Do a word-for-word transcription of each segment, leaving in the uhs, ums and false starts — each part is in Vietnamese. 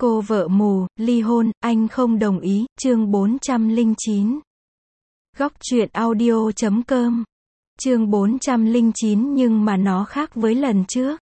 Cô vợ mù, ly hôn, anh không đồng ý, chương bốn trăm lẻ chín. Góc truyện audio chấm com. Chương bốn trăm lẻ chín nhưng mà nó khác với lần trước.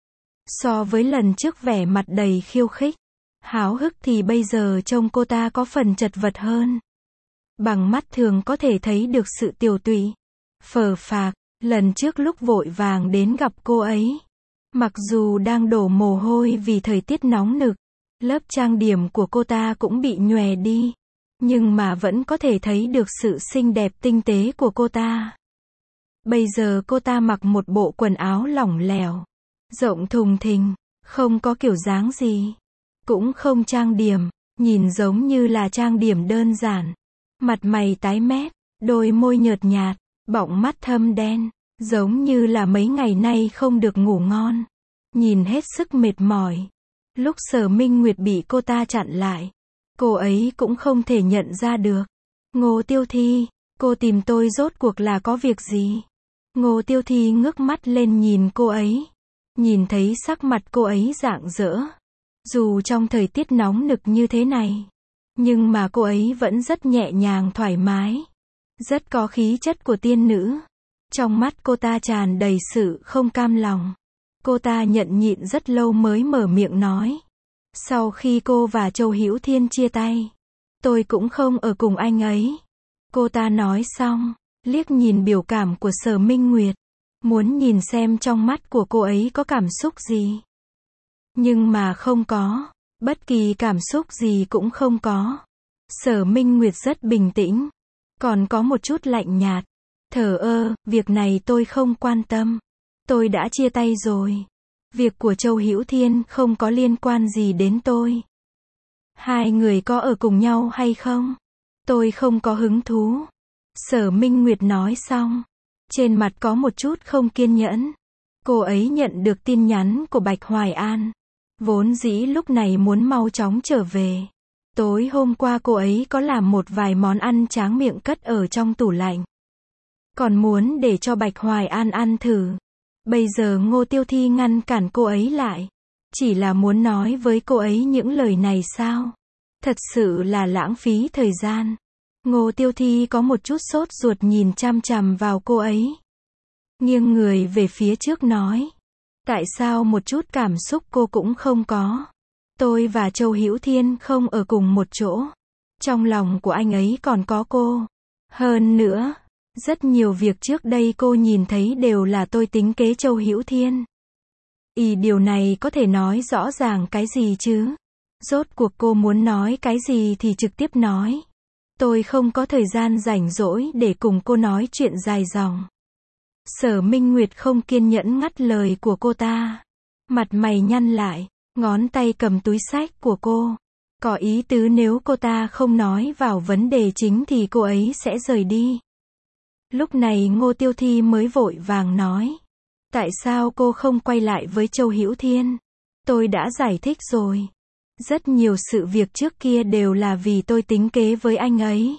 So với lần trước vẻ mặt đầy khiêu khích, háo hức thì bây giờ trông cô ta có phần chật vật hơn. Bằng mắt thường có thể thấy được sự tiều tụy, phờ phạc. Lần trước lúc vội vàng đến gặp cô ấy, mặc dù đang đổ mồ hôi vì thời tiết nóng nực, lớp trang điểm của cô ta cũng bị nhòe đi, nhưng mà vẫn có thể thấy được sự xinh đẹp tinh tế của cô ta. Bây giờ cô ta mặc một bộ quần áo lỏng lẻo, rộng thùng thình, không có kiểu dáng gì, cũng không trang điểm, nhìn giống như là trang điểm đơn giản. Mặt mày tái mét, đôi môi nhợt nhạt, bọng mắt thâm đen, giống như là mấy ngày nay không được ngủ ngon, nhìn hết sức mệt mỏi. Lúc Sở Minh Nguyệt bị cô ta chặn lại, cô ấy cũng không thể nhận ra được. Ngô Tiêu Thi, cô tìm tôi rốt cuộc là có việc gì? Ngô Tiêu Thi ngước mắt lên nhìn cô ấy, nhìn thấy sắc mặt cô ấy rạng rỡ. Dù trong thời tiết nóng nực như thế này, nhưng mà cô ấy vẫn rất nhẹ nhàng thoải mái, rất có khí chất của tiên nữ. Trong mắt cô ta tràn đầy sự không cam lòng. Cô ta nhẫn nhịn rất lâu mới mở miệng nói. Sau khi cô và Châu Hữu Thiên chia tay, tôi cũng không ở cùng anh ấy. Cô ta nói xong, liếc nhìn biểu cảm của Sở Minh Nguyệt, muốn nhìn xem trong mắt của cô ấy có cảm xúc gì. Nhưng mà không có, bất kỳ cảm xúc gì cũng không có. Sở Minh Nguyệt rất bình tĩnh, còn có một chút lạnh nhạt, thờ ơ, việc này tôi không quan tâm. Tôi đã chia tay rồi. Việc của Châu Hữu Thiên không có liên quan gì đến tôi. Hai người có ở cùng nhau hay không? Tôi không có hứng thú. Sở Minh Nguyệt nói xong, trên mặt có một chút không kiên nhẫn. Cô ấy nhận được tin nhắn của Bạch Hoài An, vốn dĩ lúc này muốn mau chóng trở về. Tối hôm qua cô ấy có làm một vài món ăn tráng miệng cất ở trong tủ lạnh, còn muốn để cho Bạch Hoài An ăn thử. Bây giờ Ngô Tiêu Thi ngăn cản cô ấy lại, chỉ là muốn nói với cô ấy những lời này sao? Thật sự là lãng phí thời gian. Ngô Tiêu Thi có một chút sốt ruột nhìn chằm chằm vào cô ấy, nghiêng người về phía trước nói. Tại sao một chút cảm xúc cô cũng không có? Tôi và Châu Hữu Thiên không ở cùng một chỗ. Trong lòng của anh ấy còn có cô. Hơn nữa, rất nhiều việc trước đây cô nhìn thấy đều là tôi tính kế Châu Hữu Thiên. Ý điều này có thể nói rõ ràng cái gì chứ? Rốt cuộc cô muốn nói cái gì thì trực tiếp nói. Tôi không có thời gian rảnh rỗi để cùng cô nói chuyện dài dòng. Sở Minh Nguyệt không kiên nhẫn ngắt lời của cô ta. Mặt mày nhăn lại, ngón tay cầm túi xách của cô. Có ý tứ nếu cô ta không nói vào vấn đề chính thì cô ấy sẽ rời đi. Lúc này Ngô Tiêu Thi mới vội vàng nói. Tại sao cô không quay lại với Châu Hữu Thiên? Tôi đã giải thích rồi. Rất nhiều sự việc trước kia đều là vì tôi tính kế với anh ấy,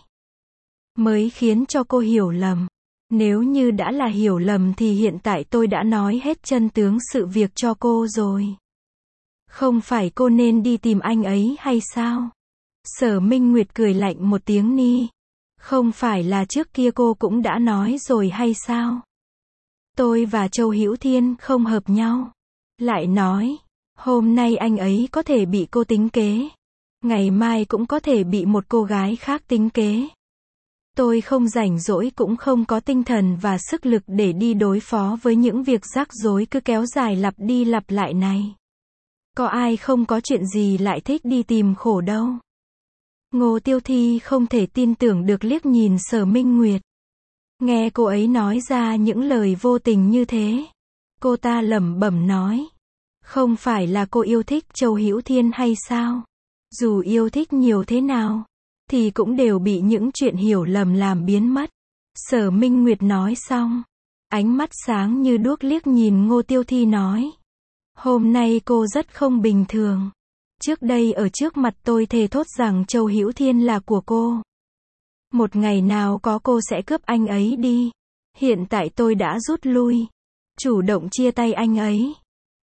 mới khiến cho cô hiểu lầm. Nếu như đã là hiểu lầm thì hiện tại tôi đã nói hết chân tướng sự việc cho cô rồi. Không phải cô nên đi tìm anh ấy hay sao? Sở Minh Nguyệt cười lạnh một tiếng ni. Không phải là trước kia cô cũng đã nói rồi hay sao? Tôi và Châu Hữu Thiên không hợp nhau. Lại nói, hôm nay anh ấy có thể bị cô tính kế, ngày mai cũng có thể bị một cô gái khác tính kế. Tôi không rảnh rỗi cũng không có tinh thần và sức lực để đi đối phó với những việc rắc rối cứ kéo dài lặp đi lặp lại này. Có ai không có chuyện gì lại thích đi tìm khổ đâu. Ngô Tiêu Thi không thể tin tưởng được liếc nhìn Sở Minh Nguyệt. Nghe cô ấy nói ra những lời vô tình như thế, cô ta lẩm bẩm nói. Không phải là cô yêu thích Châu Hữu Thiên hay sao? Dù yêu thích nhiều thế nào, thì cũng đều bị những chuyện hiểu lầm làm biến mất. Sở Minh Nguyệt nói xong, ánh mắt sáng như đuốc liếc nhìn Ngô Tiêu Thi nói. Hôm nay cô rất không bình thường. Trước đây ở trước mặt tôi thề thốt rằng Châu Hữu Thiên là của cô. Một ngày nào có cô sẽ cướp anh ấy đi. Hiện tại tôi đã rút lui, chủ động chia tay anh ấy.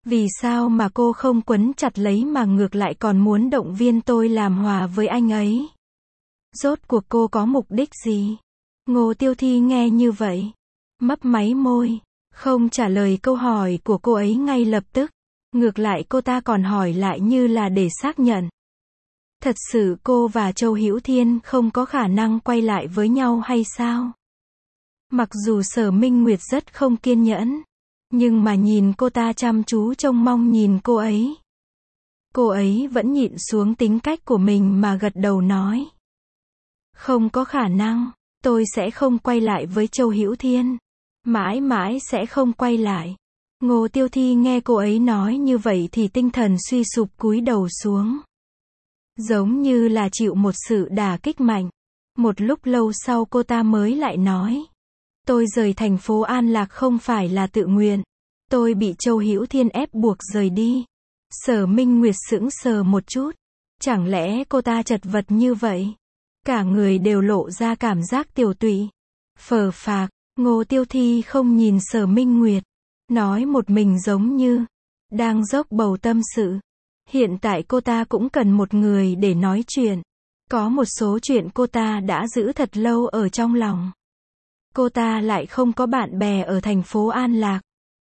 Vì sao mà cô không quấn chặt lấy mà ngược lại còn muốn động viên tôi làm hòa với anh ấy? Rốt cuộc cô có mục đích gì? Ngô Tiêu Thi nghe như vậy, mấp máy môi, không trả lời câu hỏi của cô ấy ngay lập tức. Ngược lại cô ta còn hỏi lại như là để xác nhận. Thật sự cô và Châu Hữu Thiên không có khả năng quay lại với nhau hay sao? Mặc dù Sở Minh Nguyệt rất không kiên nhẫn, nhưng mà nhìn cô ta chăm chú trông mong nhìn cô ấy. Cô ấy vẫn nhịn xuống tính cách của mình mà gật đầu nói. Không có khả năng, tôi sẽ không quay lại với Châu Hữu Thiên. Mãi mãi sẽ không quay lại. Ngô Tiêu Thi nghe cô ấy nói như vậy thì tinh thần suy sụp cúi đầu xuống. Giống như là chịu một sự đả kích mạnh. Một lúc lâu sau cô ta mới lại nói. Tôi rời thành phố An Lạc không phải là tự nguyện. Tôi bị Châu Hữu Thiên ép buộc rời đi. Sở Minh Nguyệt sững sờ một chút. Chẳng lẽ cô ta chật vật như vậy? Cả người đều lộ ra cảm giác tiều tụy. Phờ phạc, Ngô Tiêu Thi không nhìn Sở Minh Nguyệt. Nói một mình giống như đang dốc bầu tâm sự. Hiện tại cô ta cũng cần một người để nói chuyện. Có một số chuyện cô ta đã giữ thật lâu ở trong lòng. Cô ta lại không có bạn bè ở thành phố An Lạc.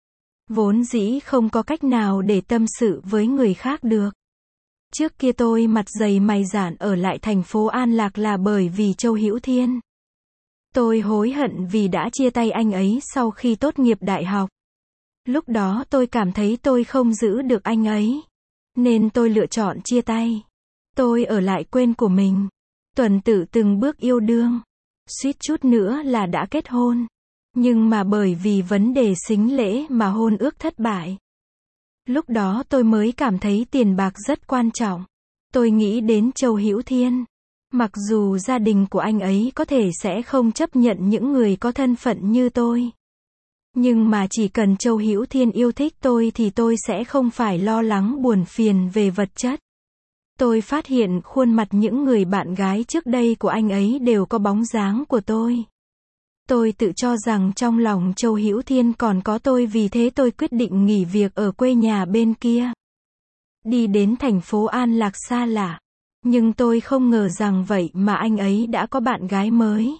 Vốn dĩ không có cách nào để tâm sự với người khác được. Trước kia tôi mặt dày mày dạn ở lại thành phố An Lạc là bởi vì Châu Hữu Thiên. Tôi hối hận vì đã chia tay anh ấy sau khi tốt nghiệp đại học. Lúc đó tôi cảm thấy tôi không giữ được anh ấy. Nên tôi lựa chọn chia tay. Tôi ở lại quên của mình. Tuần tự từng bước yêu đương. Suýt chút nữa là đã kết hôn. Nhưng mà bởi vì vấn đề sính lễ mà hôn ước thất bại. Lúc đó tôi mới cảm thấy tiền bạc rất quan trọng. Tôi nghĩ đến Châu Hữu Thiên. Mặc dù gia đình của anh ấy có thể sẽ không chấp nhận những người có thân phận như tôi. Nhưng mà chỉ cần Châu Hữu Thiên yêu thích tôi thì tôi sẽ không phải lo lắng buồn phiền về vật chất. Tôi phát hiện khuôn mặt những người bạn gái trước đây của anh ấy đều có bóng dáng của tôi. Tôi tự cho rằng trong lòng Châu Hữu Thiên còn có tôi, vì thế tôi quyết định nghỉ việc ở quê nhà bên kia. Đi đến thành phố An Lạc xa lạ. Nhưng tôi không ngờ rằng vậy mà anh ấy đã có bạn gái mới.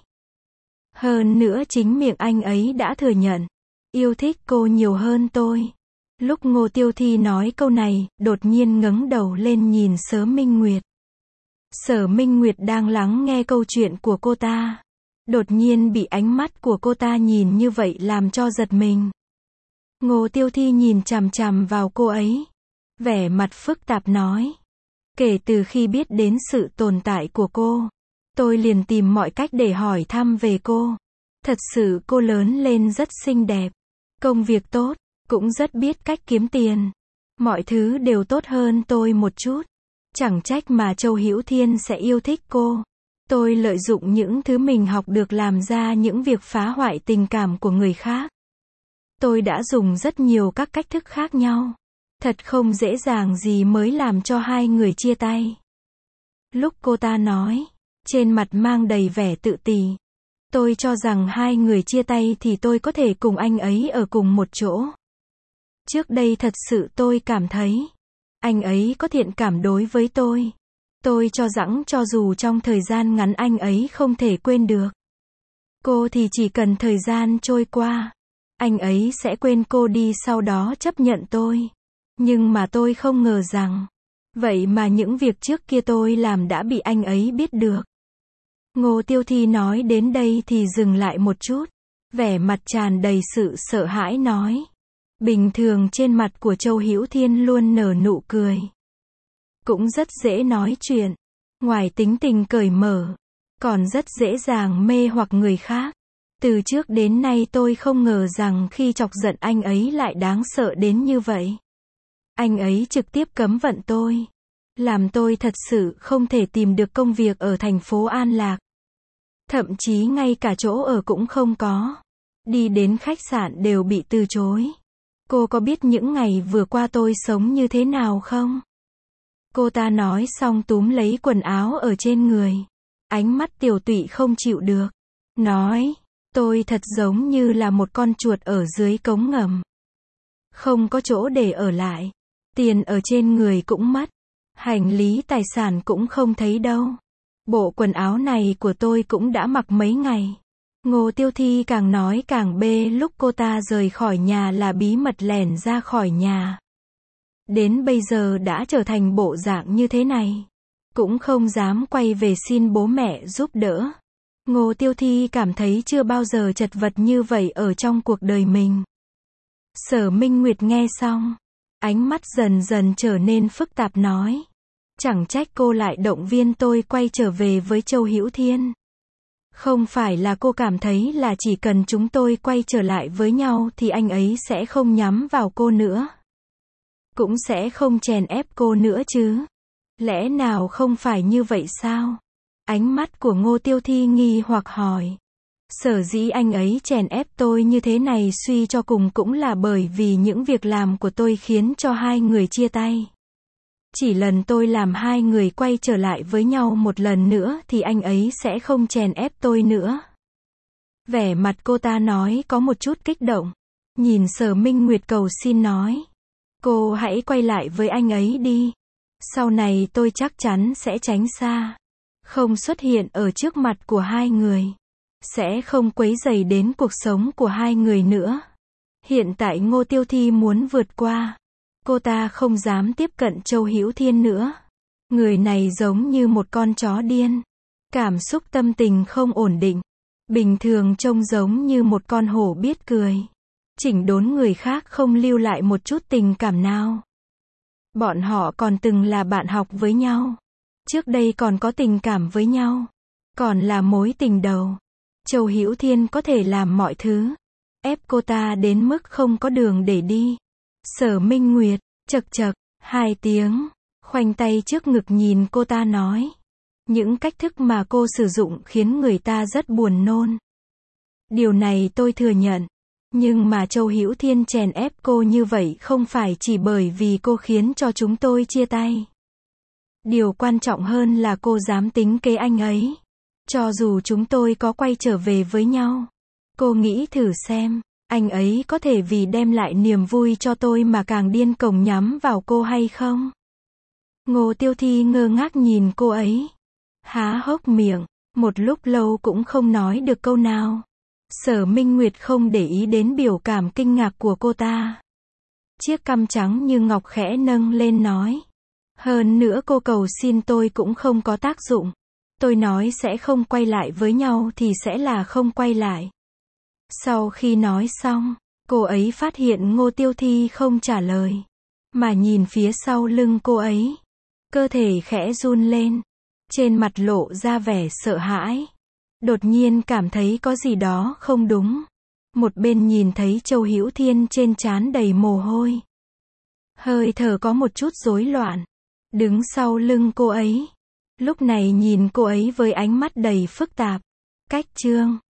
Hơn nữa chính miệng anh ấy đã thừa nhận. Yêu thích cô nhiều hơn tôi. Lúc Ngô Tiêu Thi nói câu này, đột nhiên ngẩng đầu lên nhìn Sở Minh Nguyệt. Sở Minh Nguyệt đang lắng nghe câu chuyện của cô ta. Đột nhiên bị ánh mắt của cô ta nhìn như vậy làm cho giật mình. Ngô Tiêu Thi nhìn chằm chằm vào cô ấy. Vẻ mặt phức tạp nói. Kể từ khi biết đến sự tồn tại của cô, tôi liền tìm mọi cách để hỏi thăm về cô. Thật sự cô lớn lên rất xinh đẹp. Công việc tốt, cũng rất biết cách kiếm tiền. Mọi thứ đều tốt hơn tôi một chút. Chẳng trách mà Châu Hữu Thiên sẽ yêu thích cô. Tôi lợi dụng những thứ mình học được làm ra những việc phá hoại tình cảm của người khác. Tôi đã dùng rất nhiều các cách thức khác nhau. Thật không dễ dàng gì mới làm cho hai người chia tay. Lúc cô ta nói, trên mặt mang đầy vẻ tự tì. Tôi cho rằng hai người chia tay thì tôi có thể cùng anh ấy ở cùng một chỗ. Trước đây thật sự tôi cảm thấy, anh ấy có thiện cảm đối với tôi. Tôi cho rằng cho dù trong thời gian ngắn anh ấy không thể quên được cô thì chỉ cần thời gian trôi qua, anh ấy sẽ quên cô đi, sau đó chấp nhận tôi. Nhưng mà tôi không ngờ rằng, vậy mà những việc trước kia tôi làm đã bị anh ấy biết được. Ngô Tiêu Thi nói đến đây thì dừng lại một chút. Vẻ mặt tràn đầy sự sợ hãi nói. Bình thường trên mặt của Châu Hữu Thiên luôn nở nụ cười. Cũng rất dễ nói chuyện. Ngoài tính tình cởi mở, còn rất dễ dàng mê hoặc người khác. Từ trước đến nay tôi không ngờ rằng khi chọc giận anh ấy lại đáng sợ đến như vậy. Anh ấy trực tiếp cấm vận tôi. Làm tôi thật sự không thể tìm được công việc ở thành phố An Lạc. Thậm chí ngay cả chỗ ở cũng không có. Đi đến khách sạn đều bị từ chối. Cô có biết những ngày vừa qua tôi sống như thế nào không? Cô ta nói xong túm lấy quần áo ở trên người. Ánh mắt tiều tụy không chịu được. Nói, tôi thật giống như là một con chuột ở dưới cống ngầm. Không có chỗ để ở lại. Tiền ở trên người cũng mất. Hành lý tài sản cũng không thấy đâu. Bộ quần áo này của tôi cũng đã mặc mấy ngày. Ngô Tiêu Thi càng nói càng bê, lúc cô ta rời khỏi nhà là bí mật lẻn ra khỏi nhà. Đến bây giờ đã trở thành bộ dạng như thế này. Cũng không dám quay về xin bố mẹ giúp đỡ. Ngô Tiêu Thi cảm thấy chưa bao giờ chật vật như vậy ở trong cuộc đời mình. Sở Minh Nguyệt nghe xong, ánh mắt dần dần trở nên phức tạp nói. Chẳng trách cô lại động viên tôi quay trở về với Châu Hữu Thiên. Không phải là cô cảm thấy là chỉ cần chúng tôi quay trở lại với nhau thì anh ấy sẽ không nhắm vào cô nữa. Cũng sẽ không chèn ép cô nữa chứ. Lẽ nào không phải như vậy sao? Ánh mắt của Ngô Tiêu Thi nghi hoặc hỏi. Sở dĩ anh ấy chèn ép tôi như thế này suy cho cùng cũng là bởi vì những việc làm của tôi khiến cho hai người chia tay. Chỉ lần tôi làm hai người quay trở lại với nhau một lần nữa thì anh ấy sẽ không chèn ép tôi nữa. Vẻ mặt cô ta nói có một chút kích động. Nhìn Sở Minh Nguyệt cầu xin nói. Cô hãy quay lại với anh ấy đi. Sau này tôi chắc chắn sẽ tránh xa. Không xuất hiện ở trước mặt của hai người. Sẽ không quấy rầy đến cuộc sống của hai người nữa. Hiện tại Ngô Tiêu Thi muốn vượt qua. Cô ta không dám tiếp cận Châu Hữu Thiên nữa. Người này giống như một con chó điên. Cảm xúc tâm tình không ổn định. Bình thường trông giống như một con hổ biết cười. Chỉnh đốn người khác không lưu lại một chút tình cảm nào. Bọn họ còn từng là bạn học với nhau. Trước đây còn có tình cảm với nhau. Còn là mối tình đầu. Châu Hữu Thiên có thể làm mọi thứ. Ép cô ta đến mức không có đường để đi. Sở Minh Nguyệt, chật chật, hai tiếng, khoanh tay trước ngực nhìn cô ta nói. Những cách thức mà cô sử dụng khiến người ta rất buồn nôn. Điều này tôi thừa nhận. Nhưng mà Châu Hữu Thiên chèn ép cô như vậy không phải chỉ bởi vì cô khiến cho chúng tôi chia tay. Điều quan trọng hơn là cô dám tính kế anh ấy. Cho dù chúng tôi có quay trở về với nhau. Cô nghĩ thử xem, anh ấy có thể vì đem lại niềm vui cho tôi mà càng điên cuồng nhắm vào cô hay không? Ngô Tiêu Thi ngơ ngác nhìn cô ấy. Há hốc miệng, một lúc lâu cũng không nói được câu nào. Sở Minh Nguyệt không để ý đến biểu cảm kinh ngạc của cô ta. Chiếc cằm trắng như ngọc khẽ nâng lên nói. Hơn nữa cô cầu xin tôi cũng không có tác dụng. Tôi nói sẽ không quay lại với nhau thì sẽ là không quay lại. Sau khi nói xong, cô ấy phát hiện Ngô Tiêu Thi không trả lời. Mà nhìn phía sau lưng cô ấy. Cơ thể khẽ run lên. Trên mặt lộ ra vẻ sợ hãi. Đột nhiên cảm thấy có gì đó không đúng. Một bên nhìn thấy Châu Hữu Thiên trên trán đầy mồ hôi. Hơi thở có một chút rối loạn. Đứng sau lưng cô ấy. Lúc này nhìn cô ấy với ánh mắt đầy phức tạp. Cách chương